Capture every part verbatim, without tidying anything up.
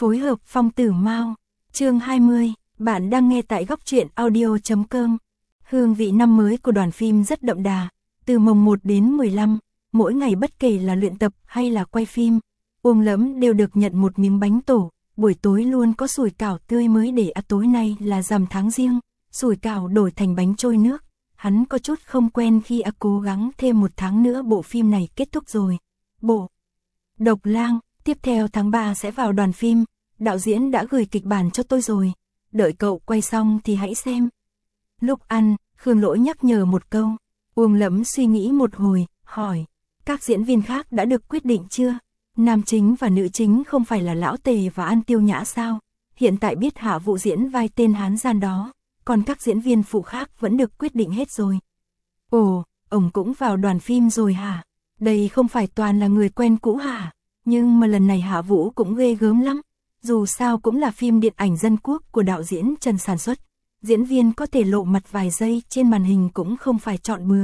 Phối hợp Phong Tử Mao. Chương hai mươi, bạn đang nghe tại góc truyện audio chấm com. Hương vị năm mới của đoàn phim rất đậm đà, từ mồng một đến mười lăm, mỗi ngày bất kể là luyện tập hay là quay phim, Uông Lẫm đều được nhận một miếng bánh tổ, buổi tối luôn có sủi cảo tươi mới để à tối nay là rằm tháng Giêng, sủi cảo đổi thành bánh trôi nước. Hắn có chút không quen khi à cố gắng thêm một tháng nữa bộ phim này kết thúc rồi. Bộ Độc Lang, tiếp theo tháng ba sẽ vào đoàn phim, đạo diễn đã gửi kịch bản cho tôi rồi, đợi cậu quay xong thì hãy xem. Lúc ăn, Khương Lỗi nhắc nhở một câu, Uông Lẫm suy nghĩ một hồi, hỏi, các diễn viên khác đã được quyết định chưa? Nam chính và nữ chính không phải là Lão Tề và An Tiêu Nhã sao? Hiện tại biết Hạ Vũ diễn vai tên hán gian đó, còn các diễn viên phụ khác vẫn được quyết định hết rồi. Ồ, ông cũng vào đoàn phim rồi hả? Đây không phải toàn là người quen cũ hả? Nhưng mà lần này Hạ Vũ cũng ghê gớm lắm. Dù sao cũng là phim điện ảnh dân quốc của đạo diễn Trần sản xuất. Diễn viên có thể lộ mặt vài giây trên màn hình cũng không phải chọn bừa.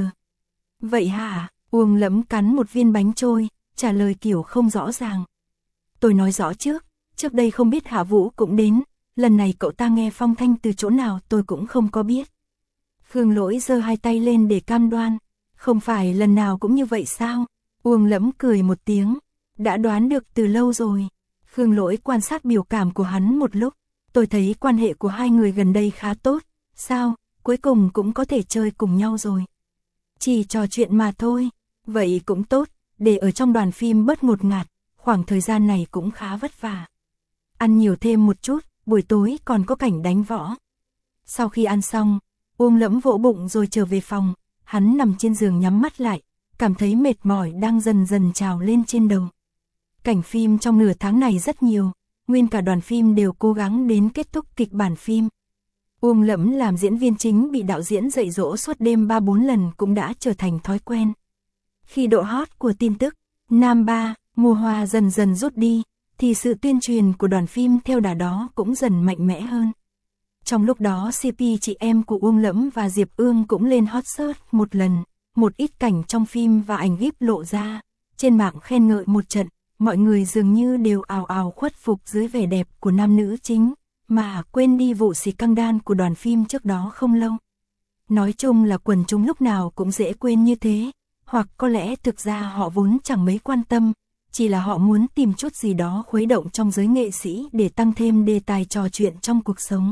Vậy hả? Uông Lẫm cắn một viên bánh trôi, trả lời kiểu không rõ ràng. Tôi nói rõ trước, trước đây không biết Hạ Vũ cũng đến, lần này cậu ta nghe phong thanh từ chỗ nào tôi cũng không có biết. Khương Lỗi giơ hai tay lên để cam đoan, không phải lần nào cũng như vậy sao? Uông Lẫm cười một tiếng, đã đoán được từ lâu rồi. Khương Lỗi quan sát biểu cảm của hắn một lúc, tôi thấy quan hệ của hai người gần đây khá tốt, sao, cuối cùng cũng có thể chơi cùng nhau rồi. Chỉ trò chuyện mà thôi, vậy cũng tốt, để ở trong đoàn phim bớt ngột ngạt, khoảng thời gian này cũng khá vất vả. Ăn nhiều thêm một chút, buổi tối còn có cảnh đánh võ. Sau khi ăn xong, Uông Lẫm vỗ bụng rồi trở về phòng, hắn nằm trên giường nhắm mắt lại, cảm thấy mệt mỏi đang dần dần trào lên trên đầu. Cảnh phim trong nửa tháng này rất nhiều, nguyên cả đoàn phim đều cố gắng đến kết thúc kịch bản phim. Uông Lẫm làm diễn viên chính bị đạo diễn dạy dỗ suốt đêm ba bốn lần cũng đã trở thành thói quen. Khi độ hot của tin tức Nam Ba, Mùa Hoa dần dần rút đi, thì sự tuyên truyền của đoàn phim theo đà đó cũng dần mạnh mẽ hơn. Trong lúc đó xê pê chị em của Uông Lẫm và Diệp Ương cũng lên hot search một lần, một ít cảnh trong phim và ảnh gíp lộ ra, trên mạng khen ngợi một trận, mọi người dường như đều ào ào khuất phục dưới vẻ đẹp của nam nữ chính, mà quên đi vụ xì căng đan của đoàn phim trước đó không lâu. Nói chung là quần chúng lúc nào cũng dễ quên như thế, hoặc có lẽ thực ra họ vốn chẳng mấy quan tâm, chỉ là họ muốn tìm chút gì đó khuấy động trong giới nghệ sĩ để tăng thêm đề tài trò chuyện trong cuộc sống.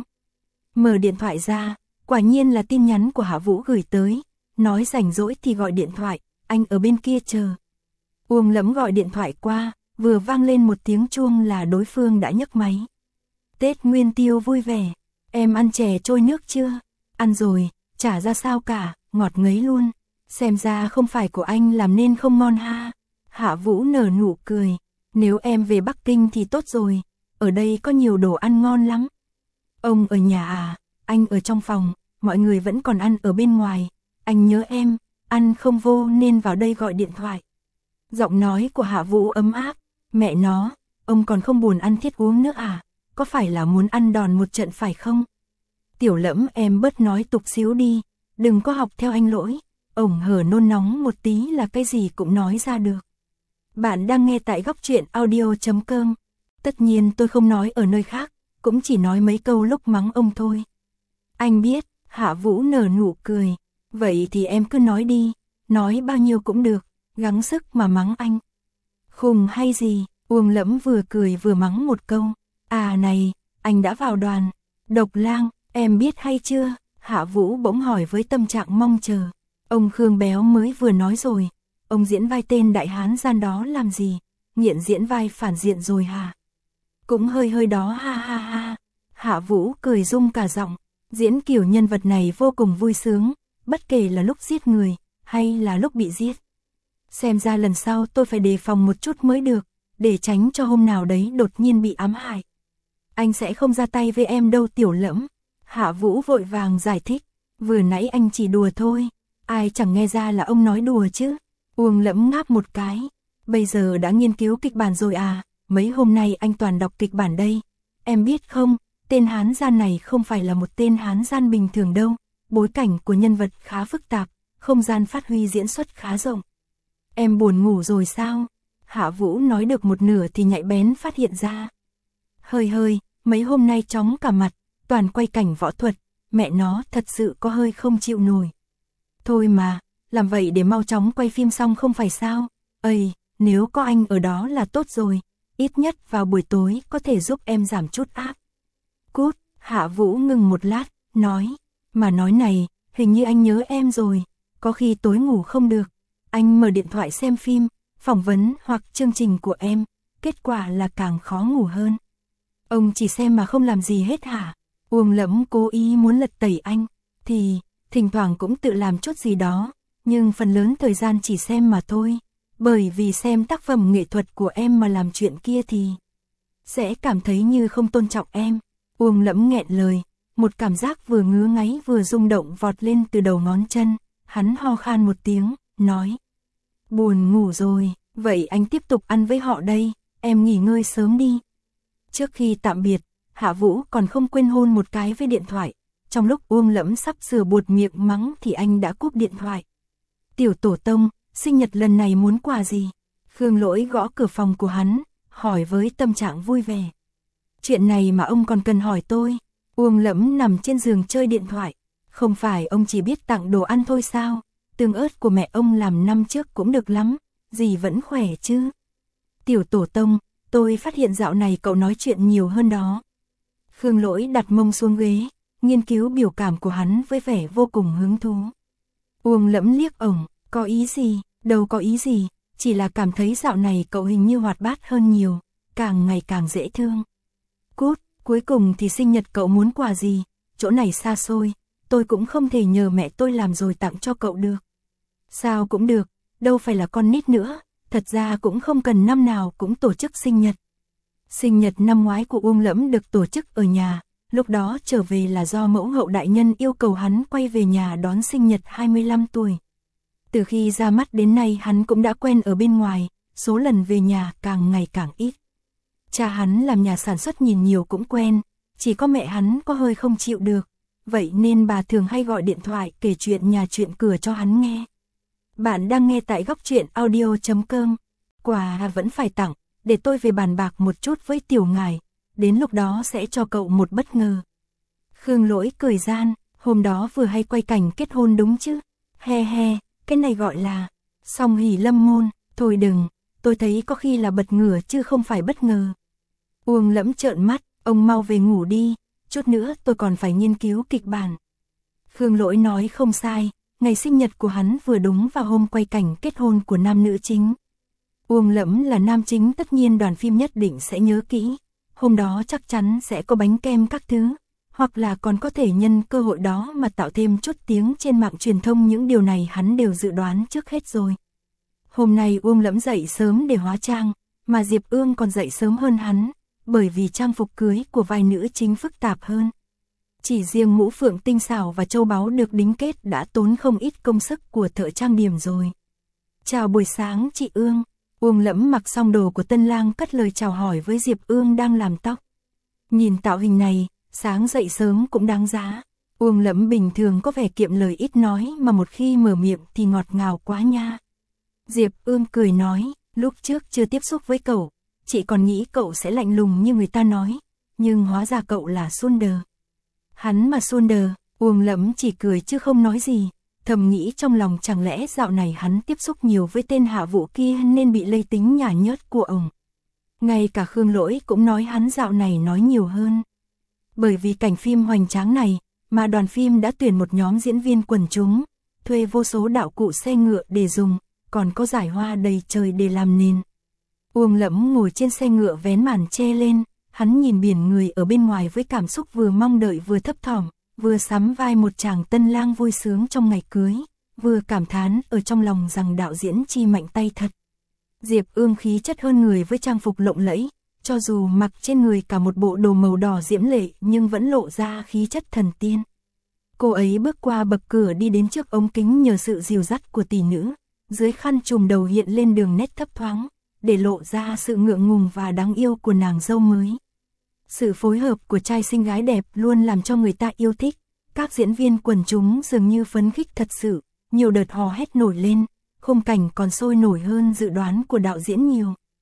Mở điện thoại ra, quả nhiên là tin nhắn của Hạ Vũ gửi tới, nói rảnh rỗi thì gọi điện thoại, anh ở bên kia chờ. Uông Lẫm gọi điện thoại qua, vừa vang lên một tiếng chuông là đối phương đã nhấc máy. Tết Nguyên Tiêu vui vẻ, em ăn chè trôi nước chưa? Ăn rồi, chả ra sao cả, ngọt ngấy luôn. Xem ra không phải của anh làm nên không ngon ha. Hạ Vũ nở nụ cười, nếu em về Bắc Kinh thì tốt rồi, ở đây có nhiều đồ ăn ngon lắm. Ông ở nhà à? Anh ở trong phòng, mọi người vẫn còn ăn ở bên ngoài. Anh nhớ em, ăn không vô nên vào đây gọi điện thoại. Giọng nói của Hạ Vũ ấm áp, mẹ nó, ông còn không buồn ăn thiết uống nữa à? Có phải là muốn ăn đòn một trận phải không? Tiểu Lẫm em bớt nói tục xíu đi, đừng có học theo anh Lỗi, ổng hở nôn nóng một tí là cái gì cũng nói ra được. Bạn đang nghe tại góc truyện audio chấm com. Tất nhiên tôi không nói ở nơi khác, cũng chỉ nói mấy câu lúc mắng ông thôi. Anh biết, Hạ Vũ nở nụ cười, vậy thì em cứ nói đi, nói bao nhiêu cũng được, gắng sức mà mắng anh. Khùng hay gì? Uông Lẫm vừa cười vừa mắng một câu. À này, anh đã vào đoàn Độc Lang, em biết hay chưa? Hạ Vũ bỗng hỏi với tâm trạng mong chờ. Ông Khương Béo mới vừa nói rồi, ông diễn vai tên đại hán gian đó làm gì? Nghiện diễn vai phản diện rồi hả? Cũng hơi hơi đó ha ha ha. Hạ Vũ cười rung cả giọng, diễn kiểu nhân vật này vô cùng vui sướng, bất kể là lúc giết người, hay là lúc bị giết. Xem ra lần sau tôi phải đề phòng một chút mới được, để tránh cho hôm nào đấy đột nhiên bị ám hại. Anh sẽ không ra tay với em đâu Tiểu Lẫm. Hạ Vũ vội vàng giải thích, vừa nãy anh chỉ đùa thôi, ai chẳng nghe ra là ông nói đùa chứ. Uông Lẫm ngáp một cái, bây giờ đã nghiên cứu kịch bản rồi à, mấy hôm nay anh toàn đọc kịch bản đây. Em biết không, tên hán gian này không phải là một tên hán gian bình thường đâu, bối cảnh của nhân vật khá phức tạp, không gian phát huy diễn xuất khá rộng. Em buồn ngủ rồi sao? Hạ Vũ nói được một nửa thì nhạy bén phát hiện ra. Hơi hơi, mấy hôm nay chóng cả mặt, toàn quay cảnh võ thuật, mẹ nó thật sự có hơi không chịu nổi. Thôi mà, làm vậy để mau chóng quay phim xong không phải sao? Ây, nếu có anh ở đó là tốt rồi, ít nhất vào buổi tối có thể giúp em giảm chút áp. Cút, Hạ Vũ ngừng một lát, nói, mà nói này, hình như anh nhớ em rồi, có khi tối ngủ không được, anh mở điện thoại xem phim, phỏng vấn hoặc chương trình của em, kết quả là càng khó ngủ hơn. Ông chỉ xem mà không làm gì hết hả? Uông Lẫm cố ý muốn lật tẩy anh, thì thỉnh thoảng cũng tự làm chút gì đó, nhưng phần lớn thời gian chỉ xem mà thôi, bởi vì xem tác phẩm nghệ thuật của em mà làm chuyện kia thì sẽ cảm thấy như không tôn trọng em. Uông Lẫm nghẹn lời, một cảm giác vừa ngứa ngáy vừa rung động vọt lên từ đầu ngón chân, hắn ho khan một tiếng, nói, buồn ngủ rồi, vậy anh tiếp tục ăn với họ đây, em nghỉ ngơi sớm đi. Trước khi tạm biệt, Hạ Vũ còn không quên hôn một cái với điện thoại, trong lúc Uông Lẫm sắp sửa buột miệng mắng thì anh đã cúp điện thoại. Tiểu tổ tông, sinh nhật lần này muốn quà gì? Khương Lỗi gõ cửa phòng của hắn, hỏi với tâm trạng vui vẻ. Chuyện này mà ông còn cần hỏi tôi. Uông Lẫm nằm trên giường chơi điện thoại, không phải ông chỉ biết tặng đồ ăn thôi sao? Tương ớt của mẹ ông làm năm trước cũng được lắm, dì vẫn khỏe chứ? Tiểu tổ tông, tôi phát hiện dạo này cậu nói chuyện nhiều hơn đó. Khương Lỗi đặt mông xuống ghế, nghiên cứu biểu cảm của hắn với vẻ vô cùng hứng thú. Uông Lẫm liếc ổng, có ý gì? Đâu có ý gì, chỉ là cảm thấy dạo này cậu hình như hoạt bát hơn nhiều, càng ngày càng dễ thương. Cút, cuối cùng thì sinh nhật cậu muốn quà gì? Chỗ này xa xôi, tôi cũng không thể nhờ mẹ tôi làm rồi tặng cho cậu được. Sao cũng được, đâu phải là con nít nữa, thật ra cũng không cần năm nào cũng tổ chức sinh nhật. Sinh nhật năm ngoái của Uông Lẫm được tổ chức ở nhà, lúc đó trở về là do mẫu hậu đại nhân yêu cầu hắn quay về nhà đón sinh nhật hai mươi lăm tuổi. Từ khi ra mắt đến nay hắn cũng đã quen ở bên ngoài, số lần về nhà càng ngày càng ít. Cha hắn làm nhà sản xuất nhìn nhiều cũng quen, chỉ có mẹ hắn có hơi không chịu được, vậy nên bà thường hay gọi điện thoại kể chuyện nhà chuyện cửa cho hắn nghe. Bạn đang nghe tại góc truyện audio chấm com. Quà vẫn phải tặng, để tôi về bàn bạc một chút với tiểu ngài, đến lúc đó sẽ cho cậu một bất ngờ. Khương Lỗi cười gian, hôm đó vừa hay quay cảnh kết hôn đúng chứ? He he, cái này gọi là song hỷ lâm môn, thôi đừng, tôi thấy có khi là bật ngửa chứ không phải bất ngờ. Uông Lẫm trợn mắt, ông mau về ngủ đi, chút nữa tôi còn phải nghiên cứu kịch bản. Khương Lỗi nói không sai, ngày sinh nhật của hắn vừa đúng vào hôm quay cảnh kết hôn của nam nữ chính. Uông Lẫm là nam chính tất nhiên đoàn phim nhất định sẽ nhớ kỹ, hôm đó chắc chắn sẽ có bánh kem các thứ, hoặc là còn có thể nhân cơ hội đó mà tạo thêm chút tiếng trên mạng truyền thông, những điều này hắn đều dự đoán trước hết rồi. Hôm nay Uông Lẫm dậy sớm để hóa trang, mà Diệp Ương còn dậy sớm hơn hắn, bởi vì trang phục cưới của vai nữ chính phức tạp hơn. Chỉ riêng mũ phượng tinh xảo và châu báu được đính kết đã tốn không ít công sức của thợ trang điểm rồi. Chào buổi sáng chị Ương. Uông Lẫm mặc xong đồ của tân lang cất lời chào hỏi với Diệp Ương đang làm tóc. Nhìn tạo hình này, sáng dậy sớm cũng đáng giá. Uông Lẫm bình thường có vẻ kiệm lời ít nói mà một khi mở miệng thì ngọt ngào quá nha. Diệp Ương cười nói, lúc trước chưa tiếp xúc với cậu, chị còn nghĩ cậu sẽ lạnh lùng như người ta nói, nhưng hóa ra cậu là Sunder. Hắn mà Sunder, Uông Lẫm chỉ cười chứ không nói gì, thầm nghĩ trong lòng chẳng lẽ dạo này hắn tiếp xúc nhiều với tên Hạ Vũ kia nên bị lây tính nhả nhớt của ổng. Ngay cả Khương Lỗi cũng nói hắn dạo này nói nhiều hơn. Bởi vì cảnh phim hoành tráng này, mà đoàn phim đã tuyển một nhóm diễn viên quần chúng, thuê vô số đạo cụ xe ngựa để dùng, còn có giải hoa đầy trời để làm nền. Uông Lẫm ngồi trên xe ngựa vén màn che lên, hắn nhìn biển người ở bên ngoài với cảm xúc vừa mong đợi vừa thấp thỏm, vừa sắm vai một chàng tân lang vui sướng trong ngày cưới, vừa cảm thán ở trong lòng rằng đạo diễn chi mạnh tay thật. Diệp Ương khí chất hơn người với trang phục lộng lẫy, cho dù mặc trên người cả một bộ đồ màu đỏ diễm lệ nhưng vẫn lộ ra khí chất thần tiên. Cô ấy bước qua bậc cửa đi đến trước ống kính nhờ sự dìu dắt của tỷ nữ, dưới khăn trùm đầu hiện lên đường nét thấp thoáng, để lộ ra sự ngượng ngùng và đáng yêu của nàng dâu mới. Sự phối hợp của trai xinh gái đẹp luôn làm cho người ta yêu thích, các diễn viên quần chúng dường như phấn khích thật sự, nhiều đợt hò hét nổi lên, khung cảnh còn sôi nổi hơn dự đoán của đạo diễn nhiều.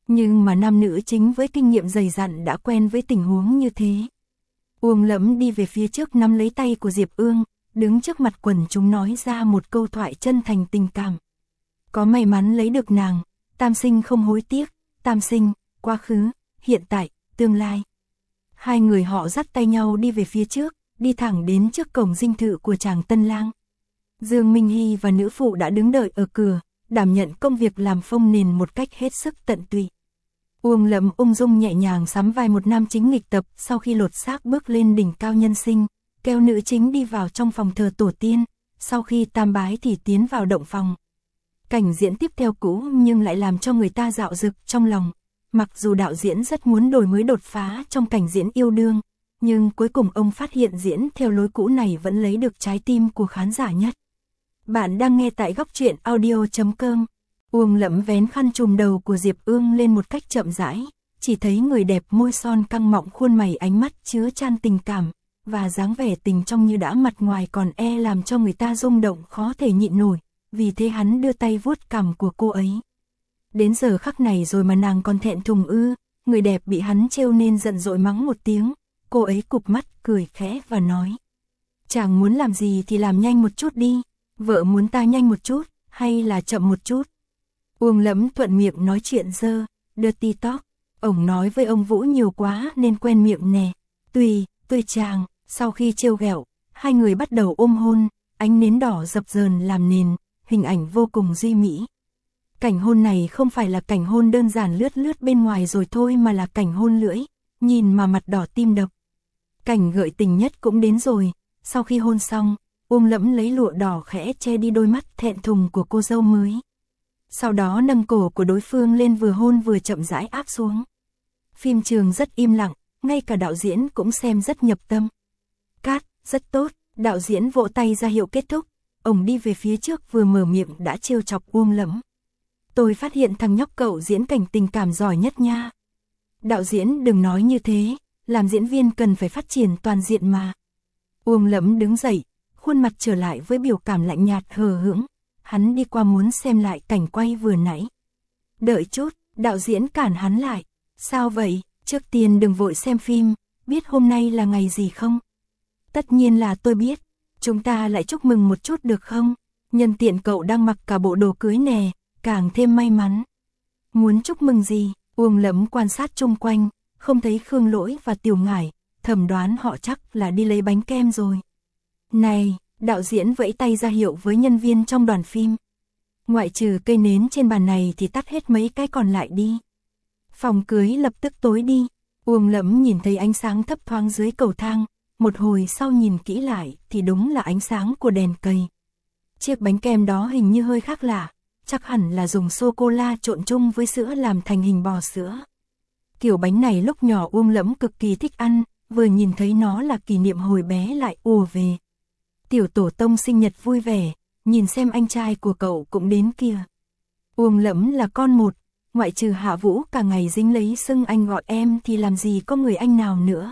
Nhưng mà nam nữ chính với kinh nghiệm dày dặn đã quen với tình huống như thế. Uông Lẫm đi về phía trước nắm lấy tay của Diệp Ương, đứng trước mặt quần chúng nói ra một câu thoại chân thành tình cảm. Có may mắn lấy được nàng, tam sinh không hối tiếc, tam sinh, quá khứ, hiện tại, tương lai. Hai người họ dắt tay nhau đi về phía trước, đi thẳng đến trước cổng dinh thự của chàng tân lang. Dương Minh Hy và nữ phụ đã đứng đợi ở cửa, đảm nhận công việc làm phông nền một cách hết sức tận tụy. Uông Lẫm ung dung nhẹ nhàng sắm vai một nam chính nghịch tập, sau khi lột xác bước lên đỉnh cao nhân sinh, kéo nữ chính đi vào trong phòng thờ tổ tiên, sau khi tam bái thì tiến vào động phòng. Cảnh diễn tiếp theo cũ nhưng lại làm cho người ta dạo dực trong lòng. Mặc dù đạo diễn rất muốn đổi mới đột phá trong cảnh diễn yêu đương, nhưng cuối cùng ông phát hiện diễn theo lối cũ này vẫn lấy được trái tim của khán giả nhất. Bạn đang nghe tại góc truyện audio chấm com. Uông Lẫm vén khăn trùm đầu của Diệp Ương lên một cách chậm rãi, chỉ thấy người đẹp môi son căng mọng, khuôn mày ánh mắt chứa chan tình cảm, và dáng vẻ tình trong như đã mặt ngoài còn e làm cho người ta rung động khó thể nhịn nổi, vì thế hắn đưa tay vuốt cằm của cô ấy. Đến giờ khắc này rồi mà nàng còn thẹn thùng ư? Người đẹp bị hắn trêu nên giận dỗi mắng một tiếng, cô ấy cụp mắt cười khẽ và nói: chàng muốn làm gì thì làm nhanh một chút đi, vợ muốn ta nhanh một chút, hay là chậm một chút? Uông Lẫm thuận miệng nói chuyện dơ, dirty talk, ổng nói với ông Vũ nhiều quá nên quen miệng nè. Tùy, tùy chàng. Sau khi trêu ghẹo, hai người bắt đầu ôm hôn, ánh nến đỏ dập dờn làm nền, hình ảnh vô cùng duy mỹ. Cảnh hôn này không phải là cảnh hôn đơn giản lướt lướt bên ngoài rồi thôi, mà là cảnh hôn lưỡi, nhìn mà mặt đỏ tim đập. Cảnh gợi tình nhất cũng đến rồi, sau khi hôn xong, Uông Lẫm lấy lụa đỏ khẽ che đi đôi mắt thẹn thùng của cô dâu mới. Sau đó nâng cổ của đối phương lên, vừa hôn vừa chậm rãi áp xuống. Phim trường rất im lặng, ngay cả đạo diễn cũng xem rất nhập tâm. Cát, rất tốt, đạo diễn vỗ tay ra hiệu kết thúc, ông đi về phía trước vừa mở miệng đã trêu chọc Uông Lẫm. Tôi phát hiện thằng nhóc cậu diễn cảnh tình cảm giỏi nhất nha. Đạo diễn đừng nói như thế, làm diễn viên cần phải phát triển toàn diện mà. Uông Lẫm đứng dậy, khuôn mặt trở lại với biểu cảm lạnh nhạt hờ hững, hắn đi qua muốn xem lại cảnh quay vừa nãy. Đợi chút, đạo diễn cản hắn lại. Sao vậy, trước tiên đừng vội xem phim, biết hôm nay là ngày gì không? Tất nhiên là tôi biết, chúng ta lại chúc mừng một chút được không? Nhân tiện cậu đang mặc cả bộ đồ cưới nè, càng thêm may mắn. Muốn chúc mừng gì? Uông Lẫm quan sát chung quanh, không thấy Khương Lỗi và Tiểu Ngải, thầm đoán họ chắc là đi lấy bánh kem rồi. Này, đạo diễn vẫy tay ra hiệu với nhân viên trong đoàn phim. Ngoại trừ cây nến trên bàn này thì tắt hết mấy cái còn lại đi. Phòng cưới lập tức tối đi. Uông Lẫm nhìn thấy ánh sáng thấp thoáng dưới cầu thang, một hồi sau nhìn kỹ lại thì đúng là ánh sáng của đèn cây. Chiếc bánh kem đó hình như hơi khác lạ, chắc hẳn là dùng sô-cô-la trộn chung với sữa làm thành hình bò sữa. Kiểu bánh này lúc nhỏ Uông Lẫm cực kỳ thích ăn, vừa nhìn thấy nó là kỷ niệm hồi bé lại ùa về. Tiểu tổ tông sinh nhật vui vẻ, nhìn xem anh trai của cậu cũng đến kìa. Uông Lẫm là con một, ngoại trừ Hạ Vũ cả ngày dính lấy xưng anh gọi em thì làm gì có người anh nào nữa.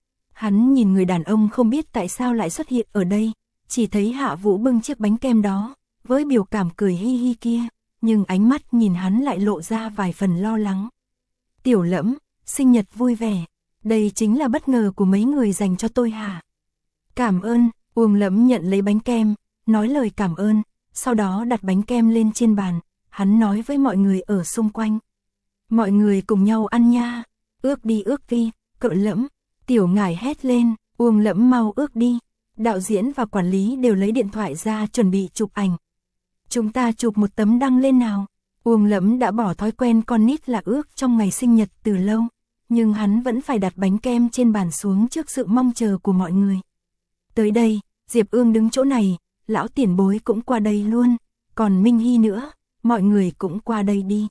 Hắn nhìn người đàn ông không biết tại sao lại xuất hiện ở đây, chỉ thấy Hạ Vũ bưng chiếc bánh kem đó, với biểu cảm cười hi hi kia, nhưng ánh mắt nhìn hắn lại lộ ra vài phần lo lắng. Tiểu Lẫm, sinh nhật vui vẻ, đây chính là bất ngờ của mấy người dành cho tôi hả? Cảm ơn. Uông Lẫm nhận lấy bánh kem, nói lời cảm ơn, sau đó đặt bánh kem lên trên bàn, hắn nói với mọi người ở xung quanh. Mọi người cùng nhau ăn nha, ước đi ước đi, cậu Lẫm. Tiểu Ngải hét lên, Uông Lẫm mau ước đi. Đạo diễn và quản lý đều lấy điện thoại ra chuẩn bị chụp ảnh. Chúng ta chụp một tấm đăng lên nào. Uông Lẫm đã bỏ thói quen con nít là ước trong ngày sinh nhật từ lâu, nhưng hắn vẫn phải đặt bánh kem trên bàn xuống trước sự mong chờ của mọi người. Tới đây, Diệp Ương đứng chỗ này, lão tiền bối cũng qua đây luôn, còn Minh Hy nữa, mọi người cũng qua đây đi.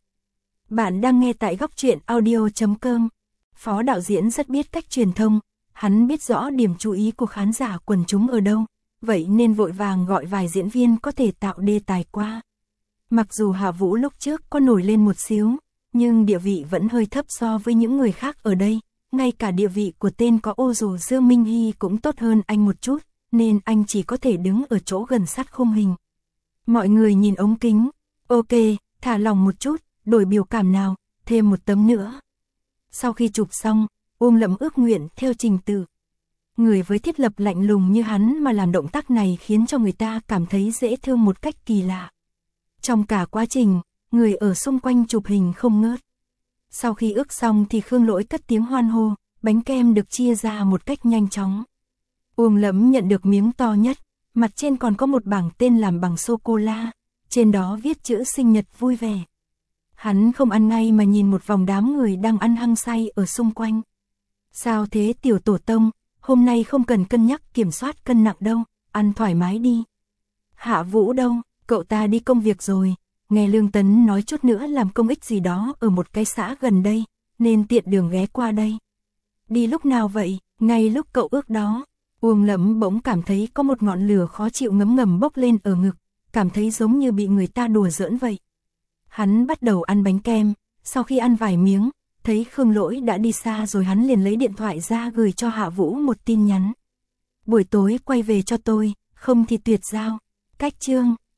Bạn đang nghe tại góc truyện audio chấm com. Phó đạo diễn rất biết cách truyền thông, hắn biết rõ điểm chú ý của khán giả quần chúng ở đâu, vậy nên vội vàng gọi vài diễn viên có thể tạo đề tài qua. Mặc dù Hạ Vũ lúc trước có nổi lên một xíu, nhưng địa vị vẫn hơi thấp so với những người khác ở đây, ngay cả địa vị của tên có ô dù Dương Minh Hy cũng tốt hơn anh một chút, nên anh chỉ có thể đứng ở chỗ gần sát khung hình. Mọi người nhìn ống kính, ok, thả lòng một chút, đổi biểu cảm nào, thêm một tấm nữa. Sau khi chụp xong, Uông Lẫm ước nguyện theo trình tự. Người với thiết lập lạnh lùng như hắn mà làm động tác này khiến cho người ta cảm thấy dễ thương một cách kỳ lạ. Trong cả quá trình, người ở xung quanh chụp hình không ngớt. Sau khi ước xong thì Khương Lỗi cất tiếng hoan hô, bánh kem được chia ra một cách nhanh chóng. Uông Lẫm nhận được miếng to nhất, mặt trên còn có một bảng tên làm bằng sô-cô-la, trên đó viết chữ sinh nhật vui vẻ. Hắn không ăn ngay mà nhìn một vòng đám người đang ăn hăng say ở xung quanh. Sao thế tiểu tổ tông, hôm nay không cần cân nhắc kiểm soát cân nặng đâu, ăn thoải mái đi. Hạ Vũ đâu, cậu ta đi công việc rồi, nghe Lương Tấn nói chút nữa làm công ích gì đó ở một cái xã gần đây, nên tiện đường ghé qua đây. Đi lúc nào vậy, ngay lúc cậu ước đó. Uông Lẫm bỗng cảm thấy có một ngọn lửa khó chịu ngấm ngầm bốc lên ở ngực, cảm thấy giống như bị người ta đùa giỡn vậy. Hắn bắt đầu ăn bánh kem, sau khi ăn vài miếng, thấy Khương Lỗi đã đi xa rồi hắn liền lấy điện thoại ra gửi cho Hạ Vũ một tin nhắn. Buổi tối quay về cho tôi, không thì tuyệt giao. Cách chương